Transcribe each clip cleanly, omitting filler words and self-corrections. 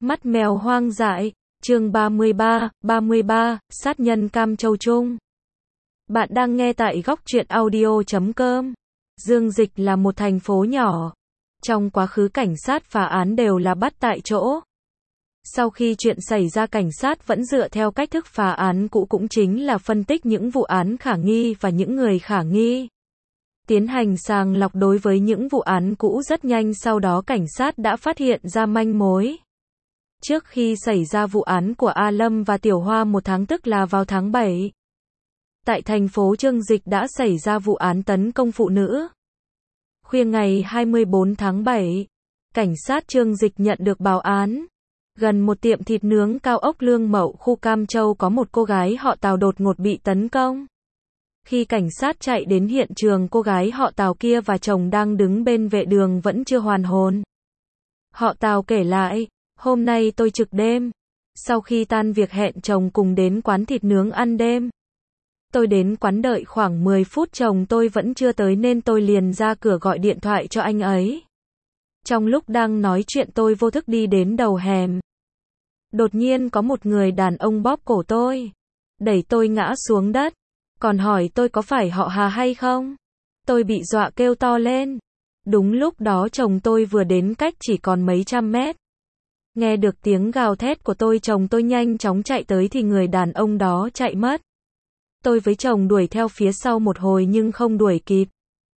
Mắt mèo hoang dại, chương 33, sát nhân Cam Châu Trung. Bạn đang nghe tại góc truyện audio.com. Dương Dịch là một thành phố nhỏ. Trong quá khứ cảnh sát phá án đều là bắt tại chỗ. Sau khi chuyện xảy ra, cảnh sát vẫn dựa theo cách thức phá án cũ, cũng chính là phân tích những vụ án khả nghi và những người khả nghi. Tiến hành sàng lọc đối với những vụ án cũ rất nhanh, sau đó cảnh sát đã phát hiện ra manh mối. Trước khi xảy ra vụ án của A Lâm và Tiểu Hoa một tháng, tức là vào tháng 7, tại thành phố Chương Dịch đã xảy ra vụ án tấn công phụ nữ. Khuya ngày 24 tháng 7, cảnh sát Chương Dịch nhận được báo án. Gần một tiệm thịt nướng cao ốc Lương Mậu, khu Cam Châu, có một cô gái họ Tào đột ngột bị tấn công. Khi cảnh sát chạy đến hiện trường, cô gái họ Tào kia và chồng đang đứng bên vệ đường vẫn chưa hoàn hồn. Họ Tào kể lại, hôm nay tôi trực đêm. Sau khi tan việc hẹn chồng cùng đến quán thịt nướng ăn đêm. Tôi đến quán đợi khoảng 10 phút, chồng tôi vẫn chưa tới nên tôi liền ra cửa gọi điện thoại cho anh ấy. Trong lúc đang nói chuyện, tôi vô thức đi đến đầu hẻm. Đột nhiên có một người đàn ông bóp cổ tôi, đẩy tôi ngã xuống đất, còn hỏi tôi có phải họ Hà hay không. Tôi bị dọa kêu to lên. Đúng lúc đó chồng tôi vừa đến cách chỉ còn mấy trăm mét. Nghe được tiếng gào thét của tôi, chồng tôi nhanh chóng chạy tới thì người đàn ông đó chạy mất. Tôi với chồng đuổi theo phía sau một hồi nhưng không đuổi kịp.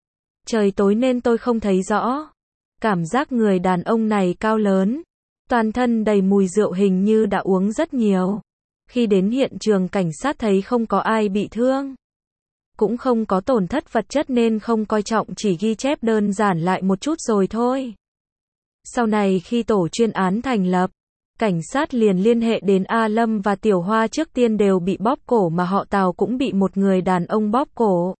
Trời tối nên tôi không thấy rõ. Cảm giác người đàn ông này cao lớn, toàn thân đầy mùi rượu, hình như đã uống rất nhiều. Khi đến hiện trường, cảnh sát thấy không có ai bị thương, cũng không có tổn thất vật chất nên không coi trọng, chỉ ghi chép đơn giản lại một chút rồi thôi. Sau này khi tổ chuyên án thành lập, cảnh sát liền liên hệ đến A Lâm và Tiểu Hoa, trước tiên đều bị bóp cổ, mà họ Tào cũng bị một người đàn ông bóp cổ.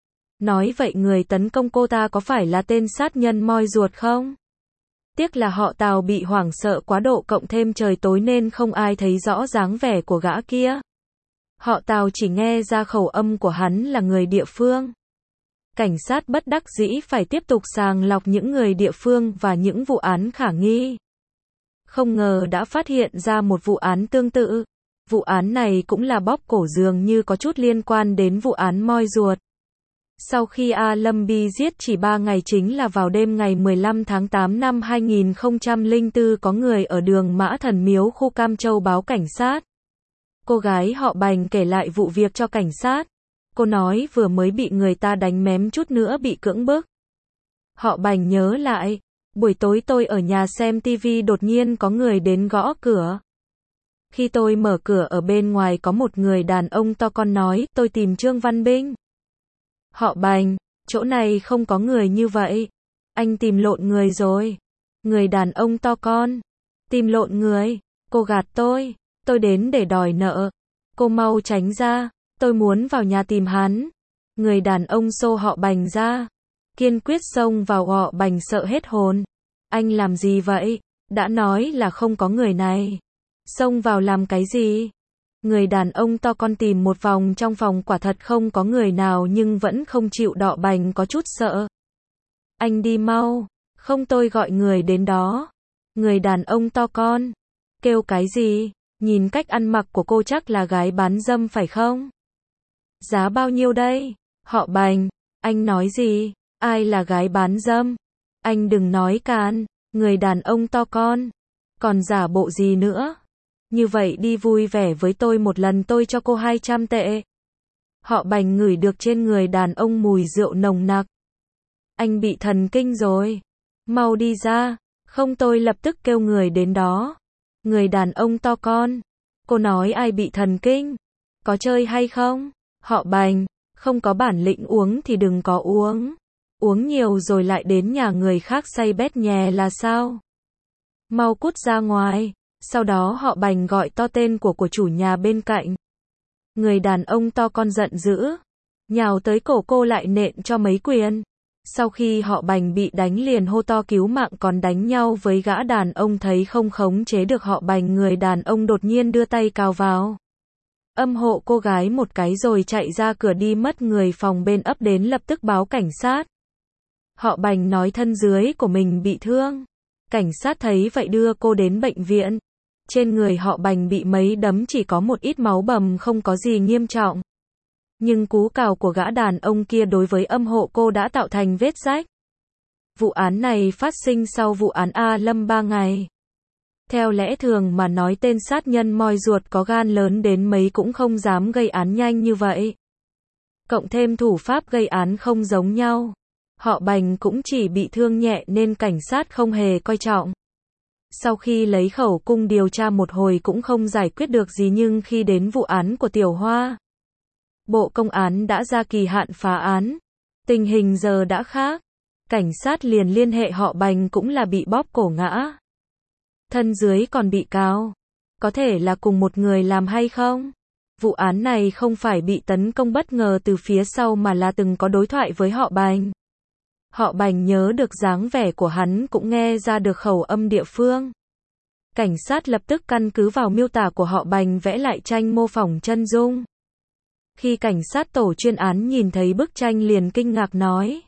Nói vậy người tấn công cô ta có phải là tên sát nhân moi ruột không? Tiếc là họ Tào bị hoảng sợ quá độ, cộng thêm trời tối nên không ai thấy rõ dáng vẻ của gã kia. Họ Tào chỉ nghe ra khẩu âm của hắn là người địa phương. Cảnh sát bất đắc dĩ phải tiếp tục sàng lọc những người địa phương và những vụ án khả nghi. Không ngờ đã phát hiện ra một vụ án tương tự. Vụ án này cũng là bóp cổ, dường như có chút liên quan đến vụ án moi ruột. Sau khi A Lâm bị giết chỉ 3 ngày, chính là vào đêm ngày 15 tháng 8 năm 2004, có người ở đường Mã Thần Miếu, khu Cam Châu báo cảnh sát. Cô gái họ Bành kể lại vụ việc cho cảnh sát. Cô nói vừa mới bị người ta đánh mém, chút nữa bị cưỡng bức. Họ Bành nhớ lại, buổi tối tôi ở nhà xem tivi, đột nhiên có người đến gõ cửa. Khi tôi mở cửa, ở bên ngoài có một người đàn ông to con nói, tôi tìm Trương Văn Binh. Họ Bành, chỗ này không có người như vậy. Anh tìm lộn người rồi. Người đàn ông to con, tìm lộn người, cô gạt tôi đến để đòi nợ. Cô mau tránh ra, tôi muốn vào nhà tìm hắn. Người đàn ông xô họ Bành ra, kiên quyết xông vào. Họ Bành sợ hết hồn. Anh làm gì vậy? Đã nói là không có người này. Xông vào làm cái gì? Người đàn ông to con tìm một vòng trong phòng, quả thật không có người nào, nhưng vẫn không chịu. Họ Bành có chút sợ. Anh đi mau, không tôi gọi người đến đó. Người đàn ông to con kêu cái gì? Nhìn cách ăn mặc của cô chắc là gái bán dâm phải không? Giá bao nhiêu đây? Họ Bành, anh nói gì? Ai là gái bán dâm? Anh đừng nói càn. Người đàn ông to con, còn giả bộ gì nữa? Như vậy đi vui vẻ với tôi một lần, tôi cho cô 200 tệ. Họ Bành ngửi được trên người đàn ông mùi rượu nồng nặc. Anh bị thần kinh rồi. Mau đi ra, không tôi lập tức kêu người đến đó. Người đàn ông to con, cô nói ai bị thần kinh? Có chơi hay không? Họ Bành, không có bản lĩnh uống thì đừng có uống. Uống nhiều rồi lại đến nhà người khác say bét nhè là sao? Mau cút ra ngoài. Sau đó họ Bành gọi to tên của chủ nhà bên cạnh. Người đàn ông to con giận dữ, nhào tới cổ cô lại nện cho mấy quyền. Sau khi họ Bành bị đánh liền hô to cứu mạng, còn đánh nhau với gã đàn ông. Thấy không khống chế được họ Bành, người đàn ông đột nhiên đưa tay cào vào, âm hộ cô gái một cái rồi chạy ra cửa đi mất. Người phòng bên ấp đến lập tức báo cảnh sát. Họ Bành nói thân dưới của mình bị thương. Cảnh sát thấy vậy đưa cô đến bệnh viện. Trên người họ Bành bị mấy đấm chỉ có một ít máu bầm không có gì nghiêm trọng. Nhưng cú cào của gã đàn ông kia đối với âm hộ cô đã tạo thành vết rách. Vụ án này phát sinh sau vụ án A Lâm 3 ngày. Theo lẽ thường mà nói tên sát nhân moi ruột có gan lớn đến mấy cũng không dám gây án nhanh như vậy. Cộng thêm thủ pháp gây án không giống nhau. Họ Bành cũng chỉ bị thương nhẹ nên cảnh sát không hề coi trọng. Sau khi lấy khẩu cung điều tra một hồi cũng không giải quyết được gì, nhưng khi đến vụ án của Tiểu Hoa, Bộ Công an đã ra kỳ hạn phá án. Tình hình giờ đã khác. Cảnh sát liền liên hệ họ Bành cũng là bị bóp cổ ngã. Thân dưới còn bị cáo. Có thể là cùng một người làm hay không? Vụ án này không phải bị tấn công bất ngờ từ phía sau mà là từng có đối thoại với họ Bành. Họ Bành nhớ được dáng vẻ của hắn, cũng nghe ra được khẩu âm địa phương. Cảnh sát lập tức căn cứ vào miêu tả của họ Bành vẽ lại tranh mô phỏng chân dung. Khi cảnh sát tổ chuyên án nhìn thấy bức tranh liền kinh ngạc nói: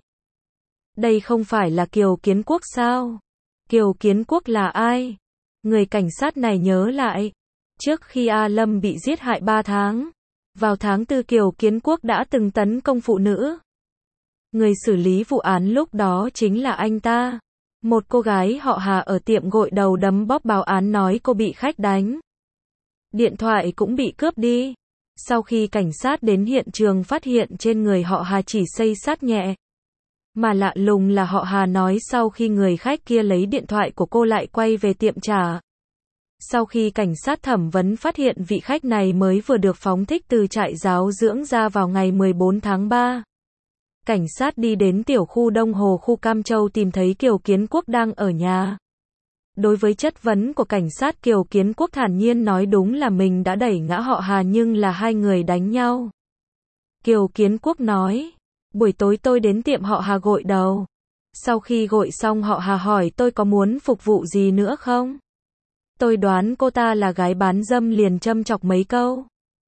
đây không phải là Kiều Kiến Quốc sao? Kiều Kiến Quốc là ai? Người cảnh sát này nhớ lại. Trước khi A Lâm bị giết hại 3 tháng, vào tháng 4 Kiều Kiến Quốc đã từng tấn công phụ nữ. Người xử lý vụ án lúc đó chính là anh ta. Một cô gái họ Hà ở tiệm gội đầu đấm bóp báo án nói cô bị khách đánh. Điện thoại cũng bị cướp đi. Sau khi cảnh sát đến hiện trường phát hiện trên người họ Hà chỉ xây xát nhẹ. Mà lạ lùng là họ Hà nói sau khi người khách kia lấy điện thoại của cô lại quay về tiệm trả. Sau khi cảnh sát thẩm vấn phát hiện vị khách này mới vừa được phóng thích từ trại giáo dưỡng ra vào ngày 14 tháng 3. Cảnh sát đi đến tiểu khu Đông Hồ, khu Cam Châu tìm thấy Kiều Kiến Quốc đang ở nhà. Đối với chất vấn của cảnh sát, Kiều Kiến Quốc thản nhiên nói đúng là mình đã đẩy ngã họ Hà nhưng là hai người đánh nhau. Kiều Kiến Quốc nói: buổi tối tôi đến tiệm họ Hà gội đầu. Sau khi gội xong họ Hà hỏi tôi có muốn phục vụ gì nữa không? Tôi đoán cô ta là gái bán dâm liền châm chọc mấy câu.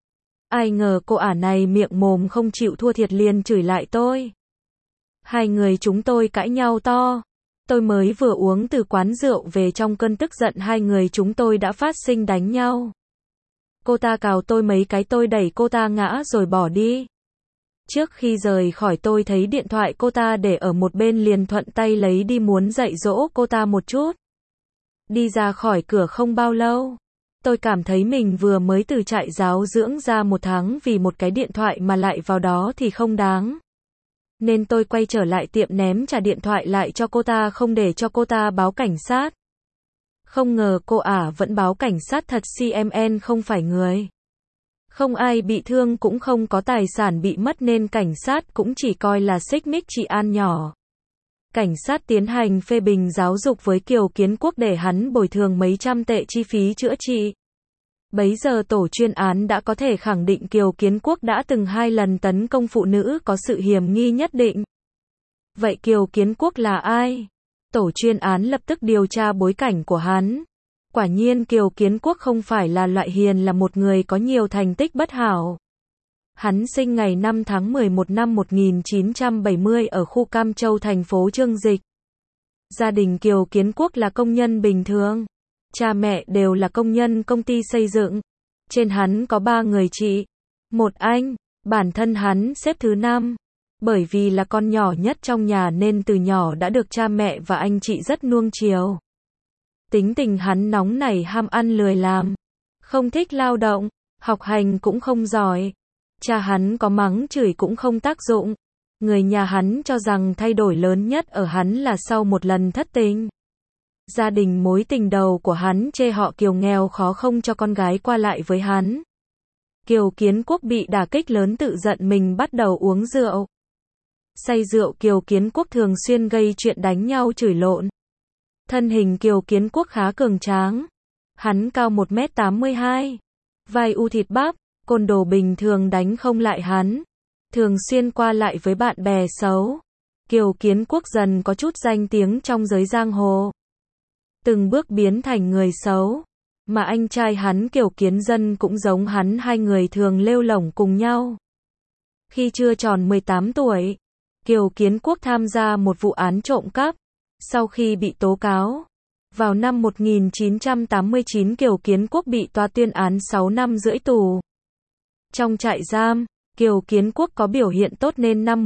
Ai ngờ cô ả này miệng mồm không chịu thua thiệt liền chửi lại tôi. Hai người chúng tôi cãi nhau to. Tôi mới vừa uống từ quán rượu về, trong cơn tức giận hai người chúng tôi đã phát sinh đánh nhau. Cô ta cào tôi mấy cái, tôi đẩy cô ta ngã rồi bỏ đi. Trước khi rời khỏi tôi thấy điện thoại cô ta để ở một bên liền thuận tay lấy đi muốn dạy dỗ cô ta một chút. Đi ra khỏi cửa không bao lâu, tôi cảm thấy mình vừa mới từ trại giáo dưỡng ra 1 tháng, vì một cái điện thoại mà lại vào đó thì không đáng. Nên tôi quay trở lại tiệm ném trả điện thoại lại cho cô ta, không để cho cô ta báo cảnh sát. Không ngờ cô ả vẫn báo cảnh sát thật. CMN không phải người. Không ai bị thương cũng không có tài sản bị mất nên cảnh sát cũng chỉ coi là xích mích trị an nhỏ. Cảnh sát tiến hành phê bình giáo dục với Kiều Kiến Quốc để hắn bồi thường mấy trăm tệ chi phí chữa trị. Bấy giờ tổ chuyên án đã có thể khẳng định Kiều Kiến Quốc đã từng 2 lần tấn công phụ nữ có sự hiểm nghi nhất định. Vậy Kiều Kiến Quốc là ai? Tổ chuyên án lập tức điều tra bối cảnh của hắn. Quả nhiên Kiều Kiến Quốc không phải là loại hiền, là một người có nhiều thành tích bất hảo. Hắn sinh ngày 5 tháng 11 năm 1970 ở khu Cam Châu, thành phố Chương Dịch. Gia đình Kiều Kiến Quốc là công nhân bình thường. Cha mẹ đều là công nhân công ty xây dựng. Trên hắn có 3 người chị, 1 anh. Bản thân hắn xếp thứ 5. Bởi vì là con nhỏ nhất trong nhà nên từ nhỏ đã được cha mẹ và anh chị rất nuông chiều. Tính tình hắn nóng nảy, ham ăn lười làm, không thích lao động, học hành cũng không giỏi. Cha hắn có mắng chửi cũng không tác dụng. Người nhà hắn cho rằng thay đổi lớn nhất ở hắn là sau một lần thất tình. Gia đình mối tình đầu của hắn chê họ Kiều nghèo khó không cho con gái qua lại với hắn. Kiều Kiến Quốc bị đả kích lớn, tự giận mình bắt đầu uống rượu. Say rượu Kiều Kiến Quốc thường xuyên gây chuyện đánh nhau chửi lộn. Thân hình Kiều Kiến Quốc khá cường tráng. Hắn cao 1m82. Vai u thịt bắp, côn đồ bình thường đánh không lại hắn. Thường xuyên qua lại với bạn bè xấu. Kiều Kiến Quốc dần có chút danh tiếng trong giới giang hồ. Từng bước biến thành người xấu. Mà anh trai hắn Kiều Kiến Dân cũng giống hắn, hai người thường lêu lổng cùng nhau. Khi chưa tròn 18 tuổi, Kiều Kiến Quốc tham gia một vụ án trộm cắp. Sau khi bị tố cáo, Vào năm 1989 Kiều Kiến Quốc bị tòa tuyên án 6 năm rưỡi tù. Trong trại giam, Kiều Kiến Quốc có biểu hiện tốt nên năm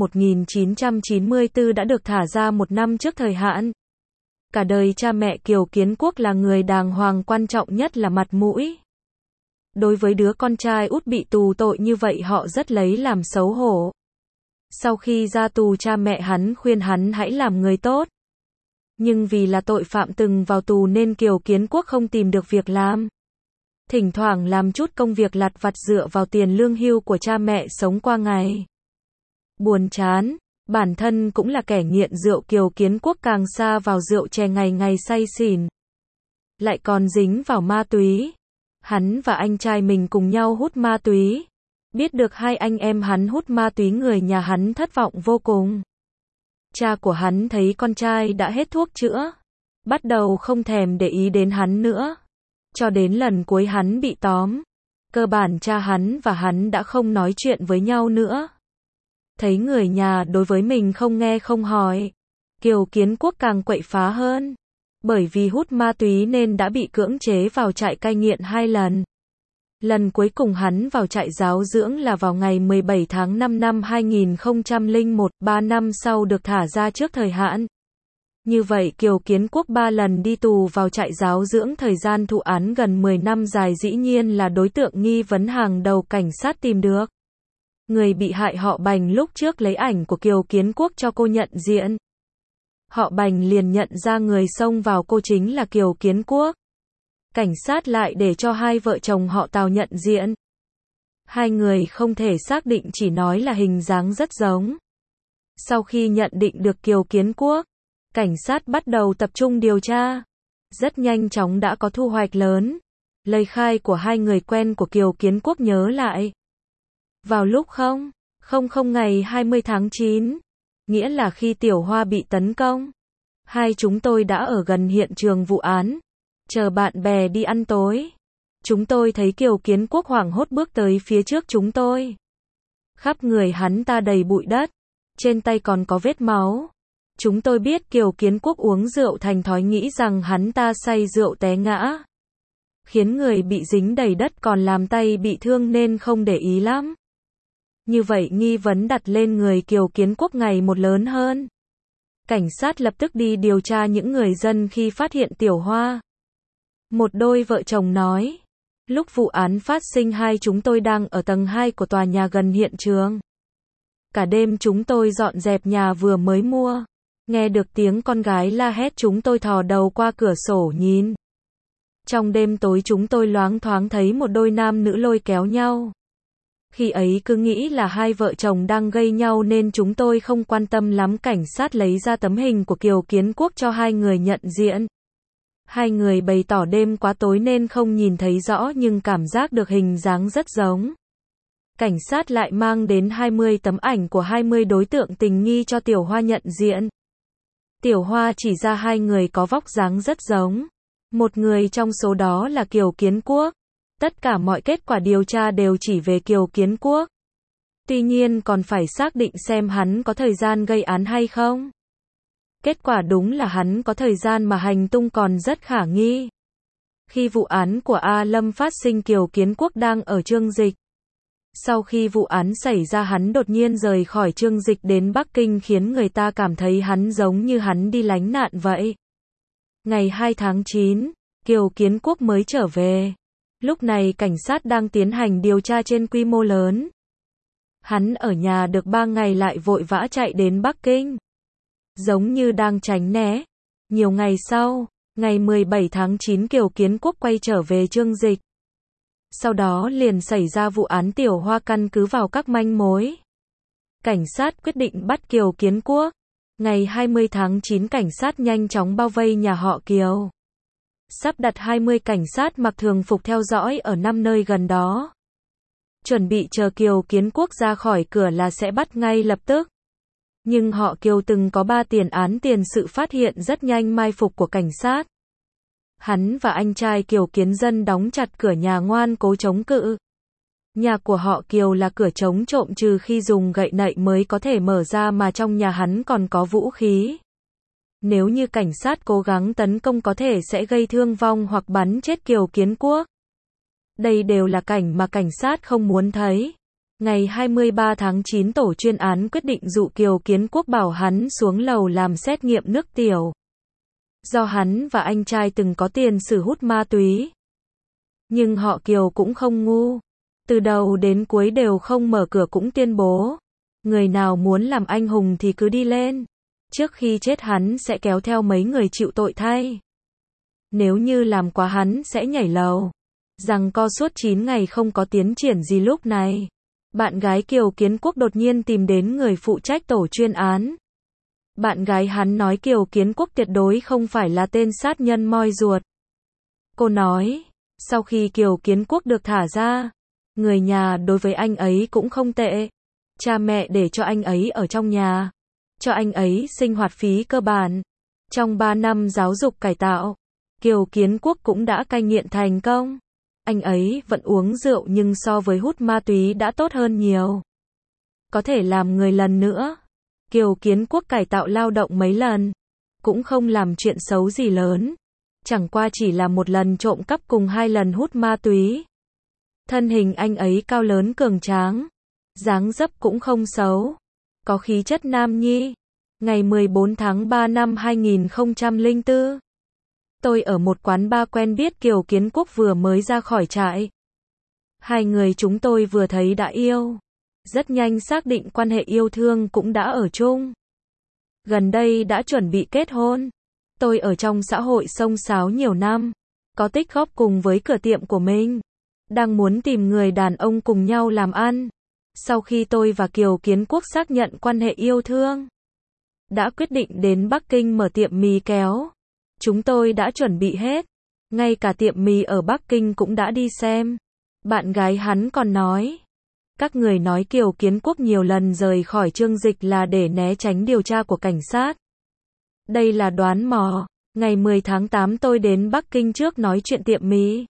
1994 đã được thả ra 1 năm trước thời hạn. Cả đời cha mẹ Kiều Kiến Quốc là người đàng hoàng, quan trọng nhất là mặt mũi. Đối với đứa con trai út bị tù tội như vậy họ rất lấy làm xấu hổ. Sau khi ra tù cha mẹ hắn khuyên hắn hãy làm người tốt. Nhưng vì là tội phạm từng vào tù nên Kiều Kiến Quốc không tìm được việc làm. Thỉnh thoảng làm chút công việc lặt vặt dựa vào tiền lương hưu của cha mẹ sống qua ngày. Buồn chán, bản thân cũng là kẻ nghiện rượu, Kiều Kiến Quốc càng sa vào rượu chè, ngày ngày say xỉn. Lại còn dính vào ma túy. Hắn và anh trai mình cùng nhau hút ma túy. Biết được hai anh em hắn hút ma túy, người nhà hắn thất vọng vô cùng. Cha của hắn thấy con trai đã hết thuốc chữa, bắt đầu không thèm để ý đến hắn nữa. Cho đến lần cuối hắn bị tóm, cơ bản cha hắn và hắn đã không nói chuyện với nhau nữa. Thấy người nhà đối với mình không nghe không hỏi, Kiều Kiến Quốc càng quậy phá hơn. Bởi vì hút ma túy nên đã bị cưỡng chế vào trại cai nghiện 2 lần. Lần cuối cùng hắn vào trại giáo dưỡng là vào ngày 17 tháng 5 năm 2001, 3 năm sau được thả ra trước thời hạn. Như vậy Kiều Kiến Quốc 3 lần đi tù vào trại giáo dưỡng, thời gian thụ án gần 10 năm dài, dĩ nhiên là đối tượng nghi vấn hàng đầu cảnh sát tìm được. Người bị hại họ Bành lúc trước lấy ảnh của Kiều Kiến Quốc cho cô nhận diện. Họ Bành liền nhận ra người xông vào cô chính là Kiều Kiến Quốc. Cảnh sát lại để cho hai vợ chồng họ Tào nhận diện. Hai người không thể xác định, chỉ nói là hình dáng rất giống. Sau khi nhận định được Kiều Kiến Quốc, cảnh sát bắt đầu tập trung điều tra. Rất nhanh chóng đã có thu hoạch lớn. Lời khai của hai người quen của Kiều Kiến Quốc nhớ lại. Vào lúc 00 ngày 20 tháng 9, nghĩa là khi Tiểu Hoa bị tấn công, hai chúng tôi đã ở gần hiện trường vụ án, chờ bạn bè đi ăn tối. Chúng tôi thấy Kiều Kiến Quốc hoảng hốt bước tới phía trước chúng tôi. Khắp người hắn ta đầy bụi đất, trên tay còn có vết máu. Chúng tôi biết Kiều Kiến Quốc uống rượu thành thói, nghĩ rằng hắn ta say rượu té ngã, khiến người bị dính đầy đất, còn làm tay bị thương nên không để ý lắm. Như vậy nghi vấn đặt lên người Kiều Kiến Quốc ngày một lớn hơn. Cảnh sát lập tức đi điều tra những người dân khi phát hiện Tiểu Hoa. Một đôi vợ chồng nói, lúc vụ án phát sinh hai chúng tôi đang ở tầng 2 của tòa nhà gần hiện trường. Cả đêm chúng tôi dọn dẹp nhà vừa mới mua. Nghe được tiếng con gái la hét, chúng tôi thò đầu qua cửa sổ nhìn. Trong đêm tối chúng tôi loáng thoáng thấy một đôi nam nữ lôi kéo nhau. Khi ấy cứ nghĩ là hai vợ chồng đang gây nhau nên chúng tôi không quan tâm lắm. Cảnh sát lấy ra tấm hình của Kiều Kiến Quốc cho hai người nhận diện. Hai người bày tỏ đêm quá tối nên không nhìn thấy rõ nhưng cảm giác được hình dáng rất giống. Cảnh sát lại mang đến 20 tấm ảnh của 20 đối tượng tình nghi cho Tiểu Hoa nhận diện. Tiểu Hoa chỉ ra hai người có vóc dáng rất giống. Một người trong số đó là Kiều Kiến Quốc. Tất cả mọi kết quả điều tra đều chỉ về Kiều Kiến Quốc. Tuy nhiên còn phải xác định xem hắn có thời gian gây án hay không. Kết quả đúng là hắn có thời gian mà hành tung còn rất khả nghi. Khi vụ án của A Lâm phát sinh, Kiều Kiến Quốc đang ở Chương Dịch. Sau khi vụ án xảy ra hắn đột nhiên rời khỏi Chương Dịch đến Bắc Kinh, khiến người ta cảm thấy hắn giống như hắn đi lánh nạn vậy. Ngày 2 tháng 9, Kiều Kiến Quốc mới trở về. Lúc này cảnh sát đang tiến hành điều tra trên quy mô lớn. Hắn ở nhà được 3 ngày lại vội vã chạy đến Bắc Kinh. Giống như đang tránh né. Nhiều ngày sau, ngày 17 tháng 9 Kiều Kiến Quốc quay trở về Chương Dịch. Sau đó liền xảy ra vụ án Tiểu Hoa. Căn cứ vào các manh mối, cảnh sát quyết định bắt Kiều Kiến Quốc. Ngày 20 tháng 9 cảnh sát nhanh chóng bao vây nhà họ Kiều. Sắp đặt 20 cảnh sát mặc thường phục theo dõi ở 5 nơi gần đó. Chuẩn bị chờ Kiều Kiến Quốc ra khỏi cửa là sẽ bắt ngay lập tức. Nhưng họ Kiều từng có 3 tiền án tiền sự, phát hiện rất nhanh mai phục của cảnh sát. Hắn và anh trai Kiều Kiến Dân đóng chặt cửa nhà, ngoan cố chống cự. Nhà của họ Kiều là cửa chống trộm, trừ khi dùng gậy nậy mới có thể mở ra, mà trong nhà hắn còn có vũ khí. Nếu như cảnh sát cố gắng tấn công có thể sẽ gây thương vong hoặc bắn chết Kiều Kiến Quốc. Đây đều là cảnh mà cảnh sát không muốn thấy. Ngày 23 tháng 9 tổ chuyên án quyết định dụ Kiều Kiến Quốc bảo hắn xuống lầu làm xét nghiệm nước tiểu. Do hắn và anh trai từng có tiền sử hút ma túy. Nhưng họ Kiều cũng không ngu. Từ đầu đến cuối đều không mở cửa cũng tuyên bố. Người nào muốn làm anh hùng thì cứ đi lên. Trước khi chết hắn sẽ kéo theo mấy người chịu tội thay. Nếu như làm quá hắn sẽ nhảy lầu. Rằng co suốt 9 ngày không có tiến triển gì lúc này. Bạn gái Kiều Kiến Quốc đột nhiên tìm đến người phụ trách tổ chuyên án. Bạn gái hắn nói Kiều Kiến Quốc tuyệt đối không phải là tên sát nhân moi ruột. Cô nói, sau khi Kiều Kiến Quốc được thả ra, người nhà đối với anh ấy cũng không tệ. Cha mẹ để cho anh ấy ở trong nhà, cho anh ấy sinh hoạt phí cơ bản. Trong 3 năm giáo dục cải tạo, Kiều Kiến Quốc cũng đã cai nghiện thành công. Anh ấy vẫn uống rượu nhưng so với hút ma túy đã tốt hơn nhiều. Có thể làm người lần nữa. Kiều Kiến Quốc cải tạo lao động mấy lần, cũng không làm chuyện xấu gì lớn. Chẳng qua chỉ là một lần trộm cắp cùng 2 lần hút ma túy. Thân hình anh ấy cao lớn cường tráng, dáng dấp cũng không xấu, có khí chất nam nhi. Ngày 14 tháng 3 năm 2004, tôi ở một quán bar quen biết Kiều Kiến Quốc vừa mới ra khỏi trại. Hai người chúng tôi vừa thấy đã yêu. Rất nhanh xác định quan hệ yêu thương cũng đã ở chung. Gần đây đã chuẩn bị kết hôn. Tôi ở trong xã hội xông xáo nhiều năm, có tích góp cùng với cửa tiệm của mình. Đang muốn tìm người đàn ông cùng nhau làm ăn. Sau khi tôi và Kiều Kiến Quốc xác nhận quan hệ yêu thương, đã quyết định đến Bắc Kinh mở tiệm mì kéo. Chúng tôi đã chuẩn bị hết. Ngay cả tiệm mì ở Bắc Kinh cũng đã đi xem. Bạn gái hắn còn nói, các người nói Kiều Kiến Quốc nhiều lần rời khỏi Trương Dịch là để né tránh điều tra của cảnh sát. Đây là đoán mò. Ngày 10 tháng 8 tôi đến Bắc Kinh trước nói chuyện tiệm mì.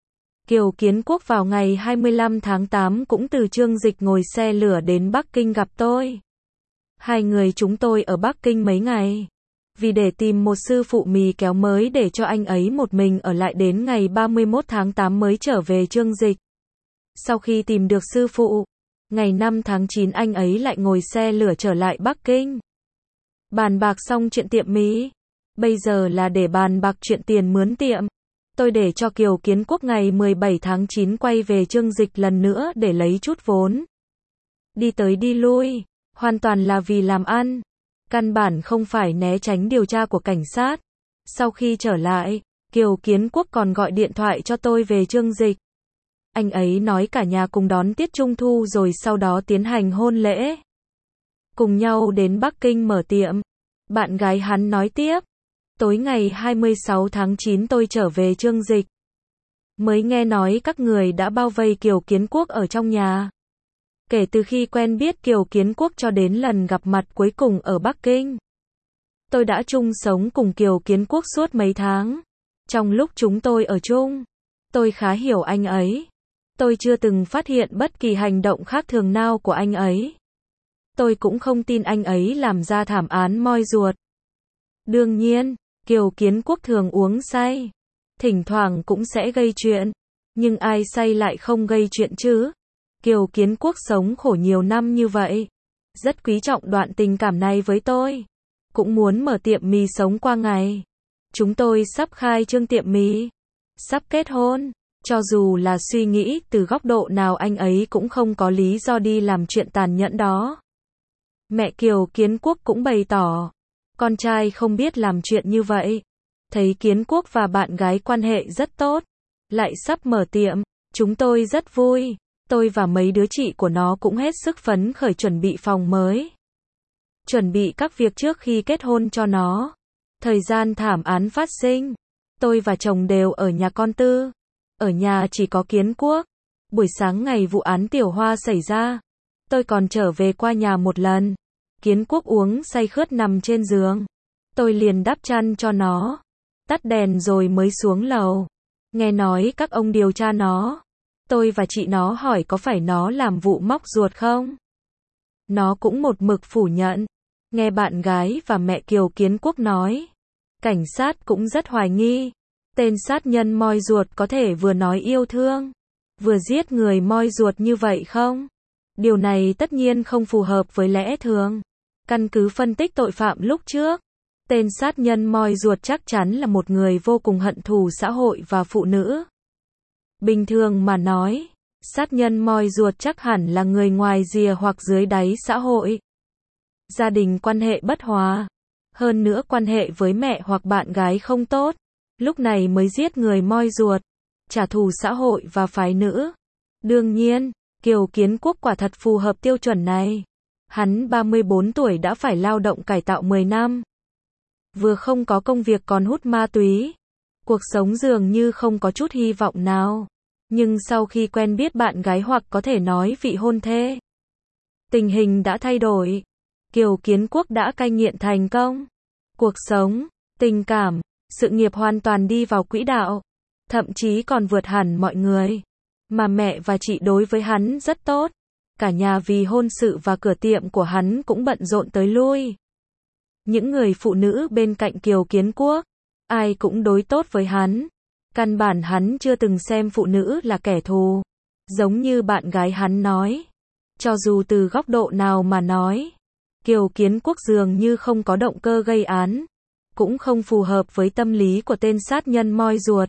Kiều Kiến Quốc vào ngày 25 tháng 8 cũng từ Trương Dịch ngồi xe lửa đến Bắc Kinh gặp tôi. Hai người chúng tôi ở Bắc Kinh mấy ngày. Vì để tìm một sư phụ mì kéo mới để cho anh ấy một mình ở lại đến ngày 31 tháng 8 mới trở về Trương Dịch. Sau khi tìm được sư phụ, ngày 5 tháng 9 anh ấy lại ngồi xe lửa trở lại Bắc Kinh. Bàn bạc xong chuyện tiệm mì. Bây giờ là để bàn bạc chuyện tiền mướn tiệm. Tôi để cho Kiều Kiến Quốc ngày 17 tháng 9 quay về Trương Dịch lần nữa để lấy chút vốn. Đi tới đi lui, hoàn toàn là vì làm ăn. Căn bản không phải né tránh điều tra của cảnh sát. Sau khi trở lại, Kiều Kiến Quốc còn gọi điện thoại cho tôi về Trương Dịch. Anh ấy nói cả nhà cùng đón tiết Trung Thu rồi sau đó tiến hành hôn lễ. Cùng nhau đến Bắc Kinh mở tiệm. Bạn gái hắn nói tiếp. Tối ngày 26 tháng 9 tôi trở về Trương Dịch. Mới nghe nói các người đã bao vây Kiều Kiến Quốc ở trong nhà. Kể từ khi quen biết Kiều Kiến Quốc cho đến lần gặp mặt cuối cùng ở Bắc Kinh, tôi đã chung sống cùng Kiều Kiến Quốc suốt mấy tháng. Trong lúc chúng tôi ở chung, tôi khá hiểu anh ấy. Tôi chưa từng phát hiện bất kỳ hành động khác thường nào của anh ấy. Tôi cũng không tin anh ấy làm ra thảm án moi ruột. Đương nhiên, Kiều Kiến Quốc thường uống say. Thỉnh thoảng cũng sẽ gây chuyện. Nhưng ai say lại không gây chuyện chứ? Kiều Kiến Quốc sống khổ nhiều năm như vậy. Rất quý trọng đoạn tình cảm này với tôi. Cũng muốn mở tiệm mì sống qua ngày. Chúng tôi sắp khai trương tiệm mì. Sắp kết hôn. Cho dù là suy nghĩ từ góc độ nào anh ấy cũng không có lý do đi làm chuyện tàn nhẫn đó. Mẹ Kiều Kiến Quốc cũng bày tỏ. Con trai không biết làm chuyện như vậy. Thấy Kiến Quốc và bạn gái quan hệ rất tốt. Lại sắp mở tiệm. Chúng tôi rất vui. Tôi và mấy đứa chị của nó cũng hết sức phấn khởi chuẩn bị phòng mới. Chuẩn bị các việc trước khi kết hôn cho nó. Thời gian thảm án phát sinh, tôi và chồng đều ở nhà con Tư. Ở nhà chỉ có Kiến Quốc. Buổi sáng ngày vụ án Tiểu Hoa xảy ra, tôi còn trở về qua nhà một lần. Kiến Quốc uống say khướt nằm trên giường. Tôi liền đắp chăn cho nó. Tắt đèn rồi mới xuống lầu. Nghe nói các ông điều tra nó. Tôi và chị nó hỏi có phải nó làm vụ móc ruột không? Nó cũng một mực phủ nhận. Nghe bạn gái và mẹ Kiều Kiến Quốc nói, cảnh sát cũng rất hoài nghi. Tên sát nhân moi ruột có thể vừa nói yêu thương, vừa giết người moi ruột như vậy không? Điều này tất nhiên không phù hợp với lẽ thường. Căn cứ phân tích tội phạm lúc trước, tên sát nhân moi ruột chắc chắn là một người vô cùng hận thù xã hội và phụ nữ. Bình thường mà nói, sát nhân moi ruột chắc hẳn là người ngoài rìa hoặc dưới đáy xã hội. Gia đình quan hệ bất hòa, hơn nữa quan hệ với mẹ hoặc bạn gái không tốt, lúc này mới giết người moi ruột, trả thù xã hội và phái nữ. Đương nhiên, Kiều Kiến Quốc quả thật phù hợp tiêu chuẩn này. Hắn 34 tuổi đã phải lao động cải tạo 10 năm. Vừa không có công việc còn hút ma túy. Cuộc sống dường như không có chút hy vọng nào. Nhưng sau khi quen biết bạn gái hoặc có thể nói vị hôn thê, tình hình đã thay đổi. Kiều Kiến Quốc đã cai nghiện thành công. Cuộc sống, tình cảm, sự nghiệp hoàn toàn đi vào quỹ đạo. Thậm chí còn vượt hẳn mọi người. Mà mẹ và chị đối với hắn rất tốt. Cả nhà vì hôn sự và cửa tiệm của hắn cũng bận rộn tới lui. Những người phụ nữ bên cạnh Kiều Kiến Quốc, ai cũng đối tốt với hắn. Căn bản hắn chưa từng xem phụ nữ là kẻ thù. Giống như bạn gái hắn nói. Cho dù từ góc độ nào mà nói, Kiều Kiến Quốc dường như không có động cơ gây án. Cũng không phù hợp với tâm lý của tên sát nhân moi ruột.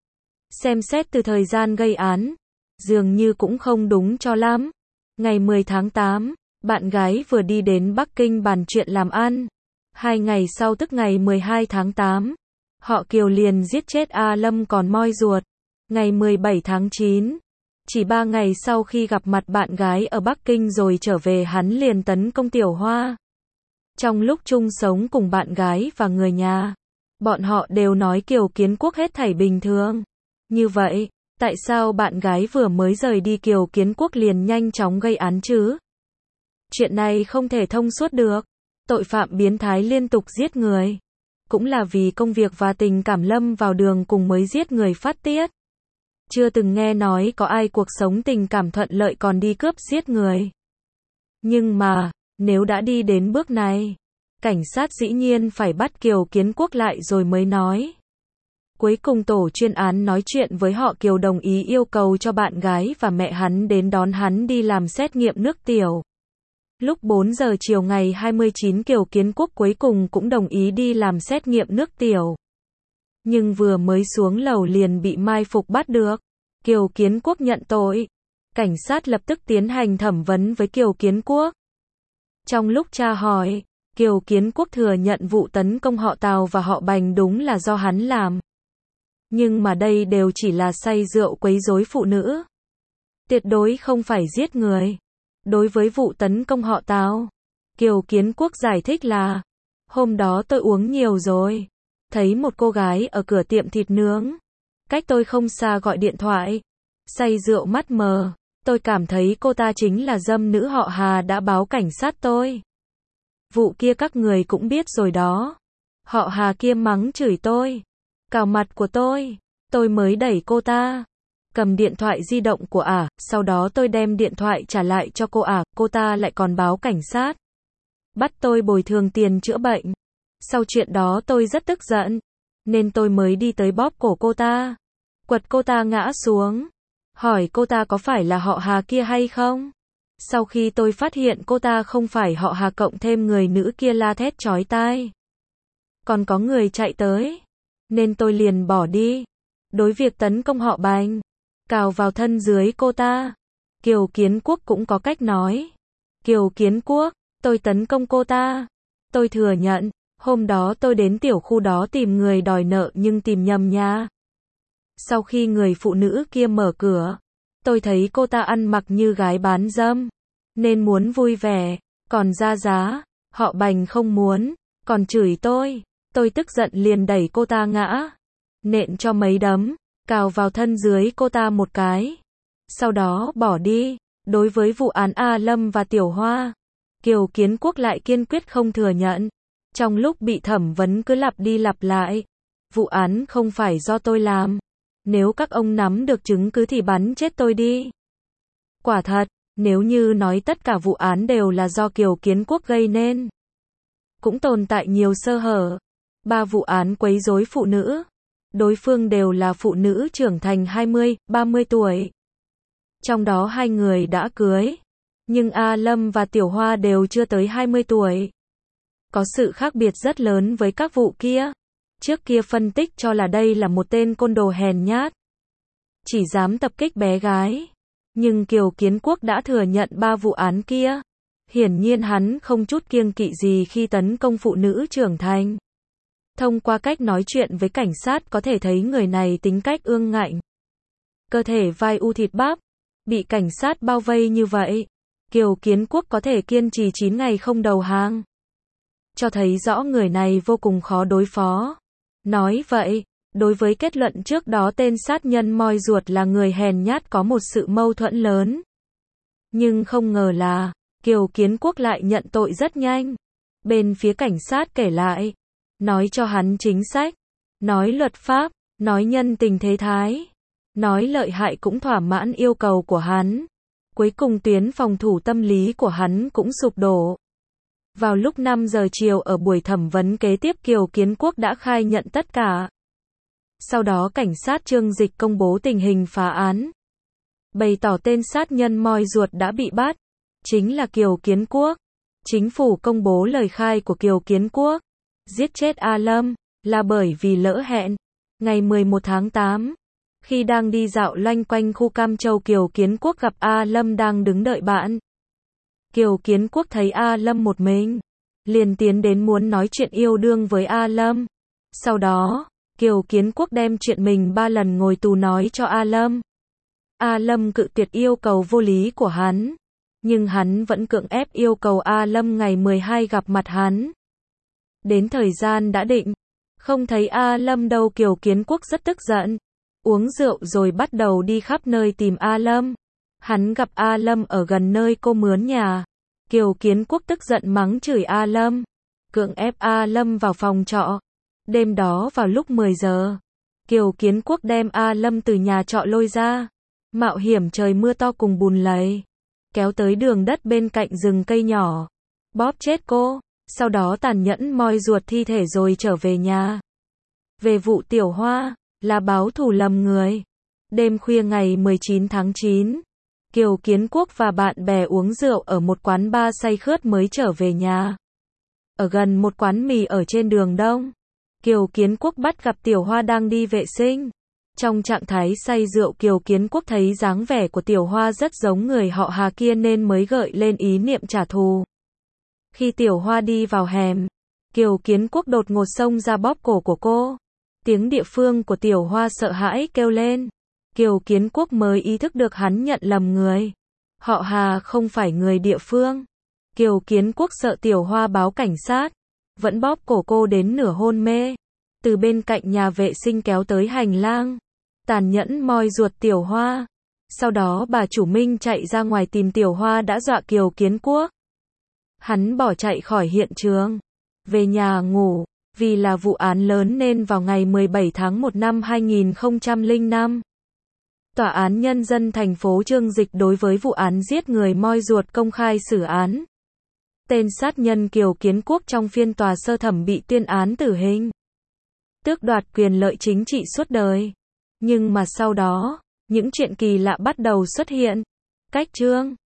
Xem xét từ thời gian gây án, dường như cũng không đúng cho lắm. Ngày 10 tháng 8, bạn gái vừa đi đến Bắc Kinh bàn chuyện làm ăn. 2 ngày sau tức ngày 12 tháng 8, họ Kiều liền giết chết A Lâm còn moi ruột. Ngày 17 tháng 9, chỉ 3 ngày sau khi gặp mặt bạn gái ở Bắc Kinh rồi trở về hắn liền tấn công Tiểu Hoa. Trong lúc chung sống cùng bạn gái và người nhà, bọn họ đều nói Kiều Kiến Quốc hết thảy bình thường. Như vậy, tại sao bạn gái vừa mới rời đi Kiều Kiến Quốc liền nhanh chóng gây án chứ? Chuyện này không thể thông suốt được. Tội phạm biến thái liên tục giết người. Cũng là vì công việc và tình cảm lâm vào đường cùng mới giết người phát tiết. Chưa từng nghe nói có ai cuộc sống tình cảm thuận lợi còn đi cướp giết người. Nhưng mà, nếu đã đi đến bước này, cảnh sát dĩ nhiên phải bắt Kiều Kiến Quốc lại rồi mới nói. Cuối cùng tổ chuyên án nói chuyện với họ Kiều đồng ý yêu cầu cho bạn gái và mẹ hắn đến đón hắn đi làm xét nghiệm nước tiểu. Lúc 4 giờ chiều ngày 29 Kiều Kiến Quốc cuối cùng cũng đồng ý đi làm xét nghiệm nước tiểu. Nhưng vừa mới xuống lầu liền bị mai phục bắt được. Kiều Kiến Quốc nhận tội. Cảnh sát lập tức tiến hành thẩm vấn với Kiều Kiến Quốc. Trong lúc tra hỏi, Kiều Kiến Quốc thừa nhận vụ tấn công họ Tào và họ Bành đúng là do hắn làm. Nhưng mà đây đều chỉ là say rượu quấy rối phụ nữ. Tuyệt đối không phải giết người. Đối với vụ tấn công họ Tào, Kiều Kiến Quốc giải thích là, hôm đó tôi uống nhiều rồi. Thấy một cô gái ở cửa tiệm thịt nướng. Cách tôi không xa gọi điện thoại. Say rượu mắt mờ. Tôi cảm thấy cô ta chính là dâm nữ họ Hà đã báo cảnh sát tôi. Vụ kia các người cũng biết rồi đó. Họ Hà kia mắng chửi tôi. Cào mặt của tôi mới đẩy cô ta. Cầm điện thoại di động của sau đó tôi đem điện thoại trả lại cho cô ta lại còn báo cảnh sát. Bắt tôi bồi thường tiền chữa bệnh. Sau chuyện đó tôi rất tức giận, nên tôi mới đi tới bóp cổ cô ta. Quật cô ta ngã xuống. Hỏi cô ta có phải là họ Hà kia hay không? Sau khi tôi phát hiện cô ta không phải họ Hà cộng thêm người nữ kia la thét chói tai. Còn có người chạy tới. Nên tôi liền bỏ đi. Đối việc tấn công họ Bành, cào vào thân dưới cô ta, Kiều Kiến Quốc cũng có cách nói. Kiều Kiến Quốc, tôi tấn công cô ta. Tôi thừa nhận, hôm đó tôi đến tiểu khu đó tìm người đòi nợ nhưng tìm nhầm nhà. Sau khi người phụ nữ kia mở cửa, tôi thấy cô ta ăn mặc như gái bán dâm, nên muốn vui vẻ, còn ra giá, họ Bành không muốn, còn chửi tôi tức giận liền đẩy cô ta ngã, nện cho mấy đấm, cào vào thân dưới cô ta một cái. Sau đó bỏ đi. Đối với vụ án A Lâm và Tiểu Hoa, Kiều Kiến Quốc lại kiên quyết không thừa nhận. Trong lúc bị thẩm vấn cứ lặp đi lặp lại. Vụ án không phải do tôi làm. Nếu các ông nắm được chứng cứ thì bắn chết tôi đi. Quả thật, nếu như nói tất cả vụ án đều là do Kiều Kiến Quốc gây nên, cũng tồn tại nhiều sơ hở. 3 vụ án quấy rối phụ nữ. Đối phương đều là phụ nữ trưởng thành 20, 30 tuổi. Trong đó 2 người đã cưới. Nhưng A Lâm và Tiểu Hoa đều chưa tới 20 tuổi. Có sự khác biệt rất lớn với các vụ kia. Trước kia phân tích cho là đây là một tên côn đồ hèn nhát. Chỉ dám tập kích bé gái. Nhưng Kiều Kiến Quốc đã thừa nhận 3 vụ án kia. Hiển nhiên hắn không chút kiêng kỵ gì khi tấn công phụ nữ trưởng thành. Thông qua cách nói chuyện với cảnh sát có thể thấy người này tính cách ương ngạnh. Cơ thể vai u thịt bắp. Bị cảnh sát bao vây như vậy. Kiều Kiến Quốc có thể kiên trì 9 ngày không đầu hàng. Cho thấy rõ người này vô cùng khó đối phó. Nói vậy, đối với kết luận trước đó tên sát nhân moi ruột là người hèn nhát có một sự mâu thuẫn lớn. Nhưng không ngờ là, Kiều Kiến Quốc lại nhận tội rất nhanh. Bên phía cảnh sát kể lại, nói cho hắn chính sách, nói luật pháp, nói nhân tình thế thái, nói lợi hại cũng thỏa mãn yêu cầu của hắn. Cuối cùng tuyến phòng thủ tâm lý của hắn cũng sụp đổ. Vào lúc 5 giờ chiều ở buổi thẩm vấn kế tiếp Kiều Kiến Quốc đã khai nhận tất cả. Sau đó cảnh sát Trương Dịch công bố tình hình phá án. Bày tỏ tên sát nhân moi ruột đã bị bắt. Chính là Kiều Kiến Quốc. Chính phủ công bố lời khai của Kiều Kiến Quốc. Giết chết A Lâm, là bởi vì lỡ hẹn. Ngày 11 tháng 8. Khi đang đi dạo loanh quanh khu Cam Châu Kiều Kiến Quốc gặp A Lâm đang đứng đợi bạn. Kiều Kiến Quốc thấy A Lâm một mình. Liền tiến đến muốn nói chuyện yêu đương với A Lâm. Sau đó, Kiều Kiến Quốc đem chuyện mình 3 lần ngồi tù nói cho A Lâm. A Lâm cự tuyệt yêu cầu vô lý của hắn. Nhưng hắn vẫn cưỡng ép yêu cầu A Lâm ngày 12 gặp mặt hắn. Đến thời gian đã định. Không thấy A Lâm đâu Kiều Kiến Quốc rất tức giận. Uống rượu rồi bắt đầu đi khắp nơi tìm A Lâm. Hắn gặp A Lâm ở gần nơi cô mướn nhà. Kiều Kiến Quốc tức giận mắng chửi A Lâm. Cưỡng ép A Lâm vào phòng trọ. Đêm đó vào lúc 10 giờ. Kiều Kiến Quốc đem A Lâm từ nhà trọ lôi ra. Mạo hiểm trời mưa to cùng bùn lầy. Kéo tới đường đất bên cạnh rừng cây nhỏ. Bóp chết cô. Sau đó tàn nhẫn moi ruột thi thể rồi trở về nhà. Về vụ Tiểu Hoa, là báo thù lầm người. Đêm khuya ngày 19 tháng 9. Kiều Kiến Quốc và bạn bè uống rượu ở một quán bar say khướt mới trở về nhà. Ở gần một quán mì ở trên đường Đông. Kiều Kiến Quốc bắt gặp Tiểu Hoa đang đi vệ sinh. Trong trạng thái say rượu Kiều Kiến Quốc thấy dáng vẻ của Tiểu Hoa rất giống người họ Hà kia nên mới gợi lên ý niệm trả thù. Khi Tiểu Hoa đi vào hẻm, Kiều Kiến Quốc đột ngột xông ra bóp cổ của cô. Tiếng địa phương của Tiểu Hoa sợ hãi kêu lên. Kiều Kiến Quốc mới ý thức được hắn nhận lầm người. Họ Hà không phải người địa phương. Kiều Kiến Quốc sợ Tiểu Hoa báo cảnh sát. Vẫn bóp cổ cô đến nửa hôn mê. Từ bên cạnh nhà vệ sinh kéo tới hành lang. Tàn nhẫn moi ruột Tiểu Hoa. Sau đó bà chủ Minh chạy ra ngoài tìm Tiểu Hoa đã dọa Kiều Kiến Quốc. Hắn bỏ chạy khỏi hiện trường. Về nhà ngủ. Vì là vụ án lớn nên vào ngày 17 tháng 1 năm 2005. Tòa án Nhân dân thành phố Trương Dịch đối với vụ án giết người moi ruột công khai xử án. Tên sát nhân Kiều Kiến Quốc trong phiên tòa sơ thẩm bị tuyên án tử hình. Tước đoạt quyền lợi chính trị suốt đời. Nhưng mà sau đó, những chuyện kỳ lạ bắt đầu xuất hiện. Cách chương